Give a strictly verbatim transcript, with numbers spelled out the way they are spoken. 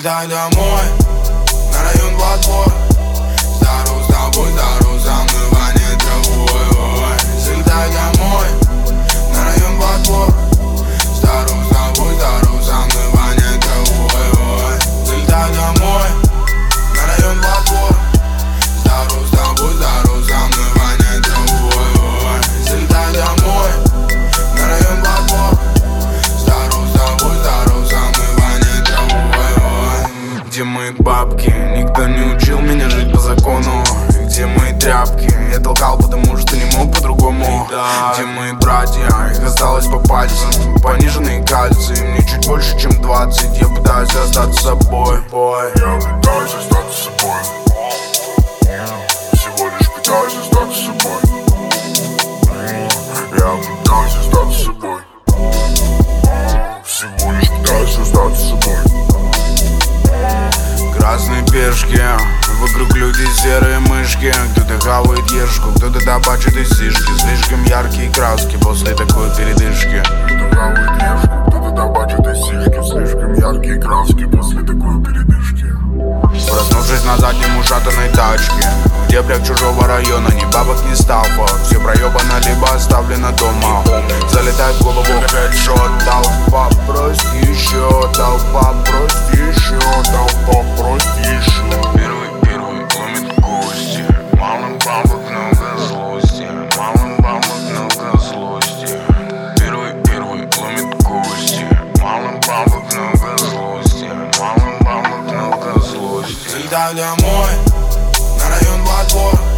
Взлетай домой, на район Платформ. Здоров с тобой, здоров со мной воняет травой. Ой. Взлетай домой, на район Платформ. Здоров с тобой, здоров со мной воняет травой. Ой. Взлетай домой, на район Платформ. Здоров с тобой, здоров со мной воняет травой. Ой. Взлетай домой, на район Платформ. Здоров с тобой, здоров со мной воняет травой. Ой. Где мои бабки? Никто не учил меня жить по закону. И где мои тряпки? Я толкал, потому что не мог по-другому. Где мои братья? Их осталось по пальцам. Пониженные кальции, мне чуть больше, чем двадцать. Я пытаюсь остаться собой. Бой. Я пытаюсь остаться собой. Всего лишь пытаюсь остаться собой. Я пытаюсь остаться собой. Всего лишь пытаюсь остаться собой. Красные пешки, вокруг люди серые мышки. Кто-то хавает ешку, кто-то табачит из сишки. Слишком яркие краски после такой передышки. Кто-то хавает ешку, кто-то табачит из сишки. Слишком яркие краски после такой передышки. Проснувшись на заднем ушатанной тачке, в дебрях чужого района, ни бабок, ни стафа. Все проебано, либо оставлено дома. Залетает в голову хедшот. Толпа, прости еще, толпа, прости еще, толпа, прости еще. Первый, первый ломит кости. Малым бабок много злости. Малым бабок много злости. Первый, первый ломит кости. Малым бабок много злости. Малым бабок много злости. Взлетай домой, на район Платформ.